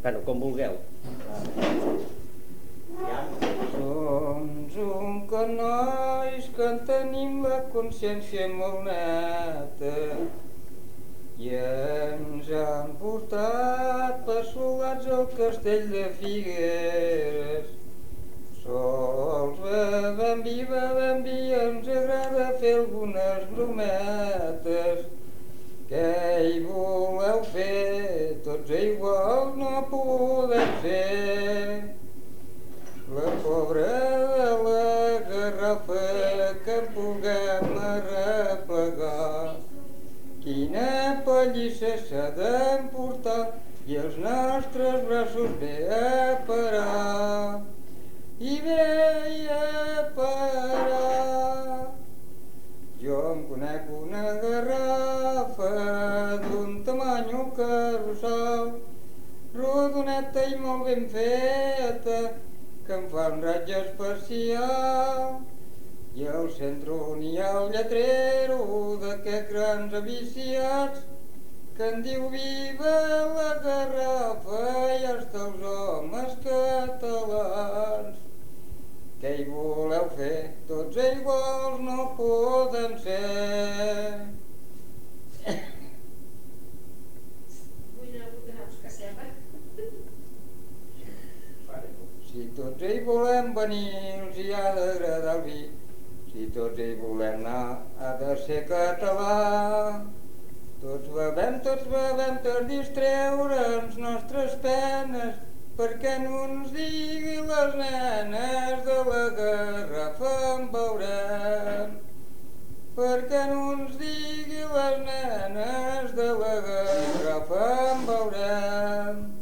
Bueno, com vulgueu. Som un nois que en tenim la consciència molt neta i ens han portat passolats al castell de Figueres. Sols bevem vi, ens agrada fer algunes brometes. Què hi voleu fer? Tots iguals no podem ser. La pobra de la garrafa que puguem arreplegar. Quina pallissa s'ha d'emportar i els nostres braços ve a parar. I ve a parar. Jo em conec una garrafa d'un tamanyo carrossal, rodoneta i molt ben feta, que em fa un raig especial. I al centre on hi ha el lletrero d'aquests grans aviciats que en diu viva la garrafa i els teus homes catalans. Què hi voleu fer? Tots iguals no poden ser. Si tots hi volem venir, els hi ha d'agradar el vi. Si tots hi volem anar, ha de ser català. Tots bevem per distreure'ns nostres penes, perquè no ens digui les nenes de la garrafa en beurem. Perquè no ens digui les nenes de la garrafa en beurem.